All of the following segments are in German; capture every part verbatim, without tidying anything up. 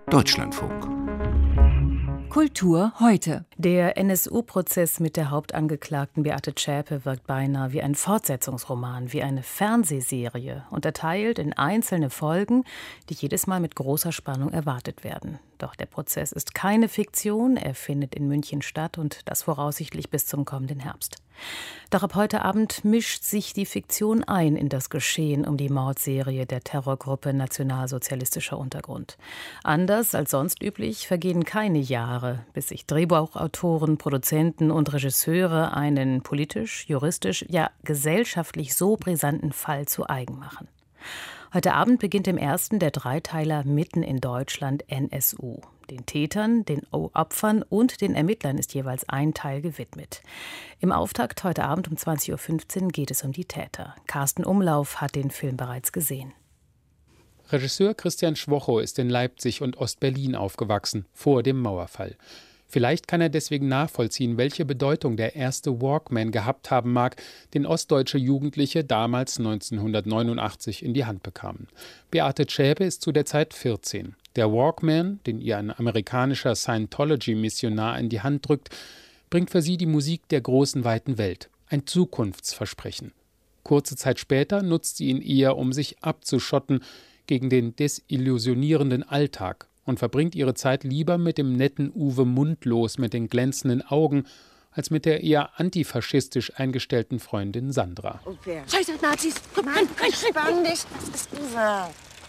Deutschlandfunk. Kultur heute. Der N S U-Prozess mit der Hauptangeklagten Beate Zschäpe wirkt beinahe wie ein Fortsetzungsroman, wie eine Fernsehserie, unterteilt in einzelne Folgen, die jedes Mal mit großer Spannung erwartet werden. Doch der Prozess ist keine Fiktion, er findet in München statt und das voraussichtlich bis zum kommenden Herbst. Doch ab heute Abend mischt sich die Fiktion ein in das Geschehen um die Mordserie der Terrorgruppe Nationalsozialistischer Untergrund. Anders als sonst üblich vergehen keine Jahre, bis sich Drehbuchautoren, Produzenten und Regisseure einen politisch, juristisch, ja gesellschaftlich so brisanten Fall zu eigen machen. Heute Abend beginnt im ersten der Dreiteiler Mitten in Deutschland N S U. Den Tätern, den Opfern und den Ermittlern ist jeweils ein Teil gewidmet. Im Auftakt heute Abend um zwanzig Uhr fünfzehn geht es um die Täter. Carsten Umlauf hat den Film bereits gesehen. Regisseur Christian Schwocho ist in Leipzig und Ostberlin aufgewachsen, vor dem Mauerfall. Vielleicht kann er deswegen nachvollziehen, welche Bedeutung der erste Walkman gehabt haben mag, den ostdeutsche Jugendliche damals neunzehnhundertneunundachtzig in die Hand bekamen. Beate Zschäpe ist zu der Zeit vierzehn. Der Walkman, den ihr ein amerikanischer Scientology-Missionar in die Hand drückt, bringt für sie die Musik der großen, weiten Welt. Ein Zukunftsversprechen. Kurze Zeit später nutzt sie ihn eher, um sich abzuschotten gegen den desillusionierenden Alltag und verbringt ihre Zeit lieber mit dem netten Uwe Mundlos mit den glänzenden Augen, als mit der eher antifaschistisch eingestellten Freundin Sandra. Scheiße, Nazis! Komm, Mann, rein, spann dich! Das ist Uwe.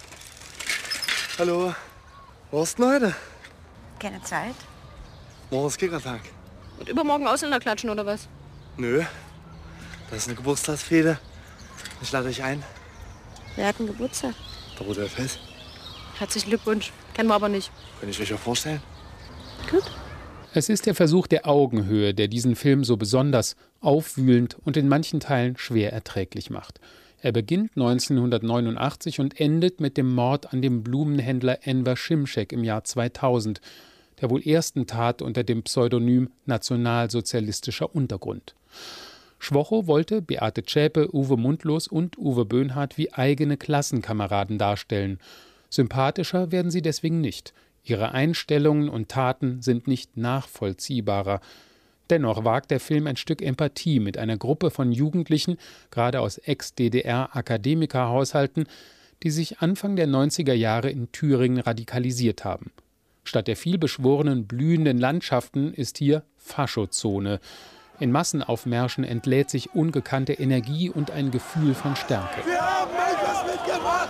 Hallo, wo ist denn heute? Keine Zeit. Morgen ist Kickertag. Und übermorgen Ausländer klatschen, oder was? Nö, das ist eine Geburtstagsfete. Ich lade euch ein. Wer hat einen Geburtstag? Der Rudolf Hess. Herzlichen Glückwunsch. Kennen wir aber nicht. Kann ich euch auch vorstellen? Gut. Es ist der Versuch der Augenhöhe, der diesen Film so besonders, aufwühlend und in manchen Teilen schwer erträglich macht. Er beginnt neunzehnhundertneunundachtzig und endet mit dem Mord an dem Blumenhändler Enver Şimşek im Jahr zweitausend, der wohl ersten Tat unter dem Pseudonym Nationalsozialistischer Untergrund. Schwocho wollte Beate Zschäpe, Uwe Mundlos und Uwe Böhnhardt wie eigene Klassenkameraden darstellen. Sympathischer werden sie deswegen nicht. Ihre Einstellungen und Taten sind nicht nachvollziehbarer. Dennoch wagt der Film ein Stück Empathie mit einer Gruppe von Jugendlichen, gerade aus Ex-D D R-Akademikerhaushalten, die sich Anfang der neunziger Jahre in Thüringen radikalisiert haben. Statt der vielbeschworenen, blühenden Landschaften ist hier Faschozone. In Massenaufmärschen entlädt sich ungekannte Energie und ein Gefühl von Stärke. Wir haben etwas mitgebracht!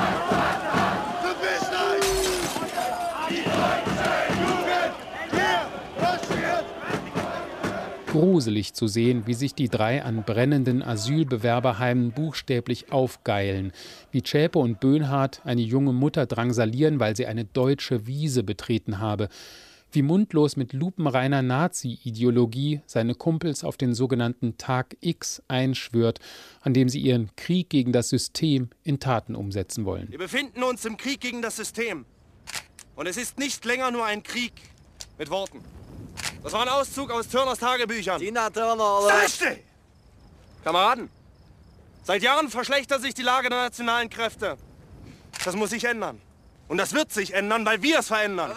Verpisst euch! Die deutsche Jugend! Hier marschiert! Gruselig zu sehen, wie sich die drei an brennenden Asylbewerberheimen buchstäblich aufgeilen, wie Zschäpe und Böhnhardt eine junge Mutter drangsalieren, weil sie eine deutsche Wiese betreten habe, wie Mundlos mit lupenreiner Nazi-Ideologie seine Kumpels auf den sogenannten Tag X einschwört, an dem sie ihren Krieg gegen das System in Taten umsetzen wollen. Wir befinden uns im Krieg gegen das System. Und es ist nicht länger nur ein Krieg mit Worten. Das war ein Auszug aus Turners Tagebüchern. Tina Turner, oder? Sei still! Kameraden, seit Jahren verschlechtert sich die Lage der nationalen Kräfte. Das muss sich ändern. Und das wird sich ändern, weil wir es verändern.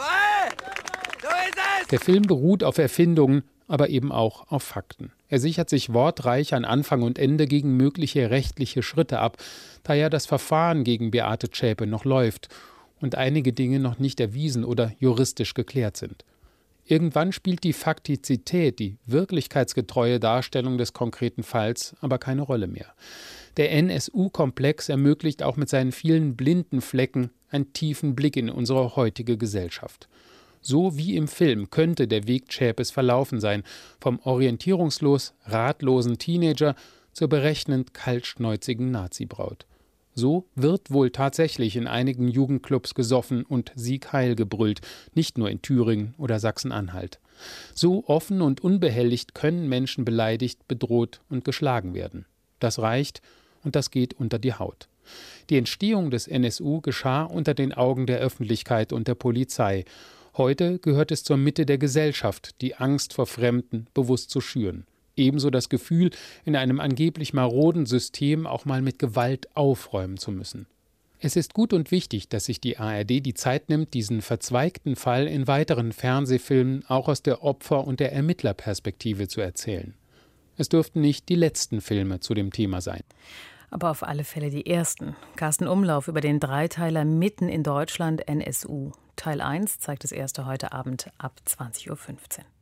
So ist es! Der Film beruht auf Erfindungen, aber eben auch auf Fakten. Er sichert sich wortreich an Anfang und Ende gegen mögliche rechtliche Schritte ab, da ja das Verfahren gegen Beate Zschäpe noch läuft und einige Dinge noch nicht erwiesen oder juristisch geklärt sind. Irgendwann spielt die Faktizität, die wirklichkeitsgetreue Darstellung des konkreten Falls, aber keine Rolle mehr. Der N S U-Komplex ermöglicht auch mit seinen vielen blinden Flecken einen tiefen Blick in unsere heutige Gesellschaft. So wie im Film könnte der Weg Zschäpes verlaufen sein, vom orientierungslos ratlosen Teenager zur berechnend kaltschnäuzigen Nazi-Braut. So wird wohl tatsächlich in einigen Jugendclubs gesoffen und Sieg Heil gebrüllt, nicht nur in Thüringen oder Sachsen-Anhalt. So offen und unbehelligt können Menschen beleidigt, bedroht und geschlagen werden. Das reicht und das geht unter die Haut. Die Entstehung des N S U geschah unter den Augen der Öffentlichkeit und der Polizei. Heute gehört es zur Mitte der Gesellschaft, die Angst vor Fremden bewusst zu schüren. Ebenso das Gefühl, in einem angeblich maroden System auch mal mit Gewalt aufräumen zu müssen. Es ist gut und wichtig, dass sich die A R D die Zeit nimmt, diesen verzweigten Fall in weiteren Fernsehfilmen auch aus der Opfer- und der Ermittlerperspektive zu erzählen. Es dürften nicht die letzten Filme zu dem Thema sein. Aber auf alle Fälle die ersten. Carsten Umlauf über den Dreiteiler Mitten in Deutschland, N S U. Teil eins zeigt das erste heute Abend ab zwanzig Uhr fünfzehn.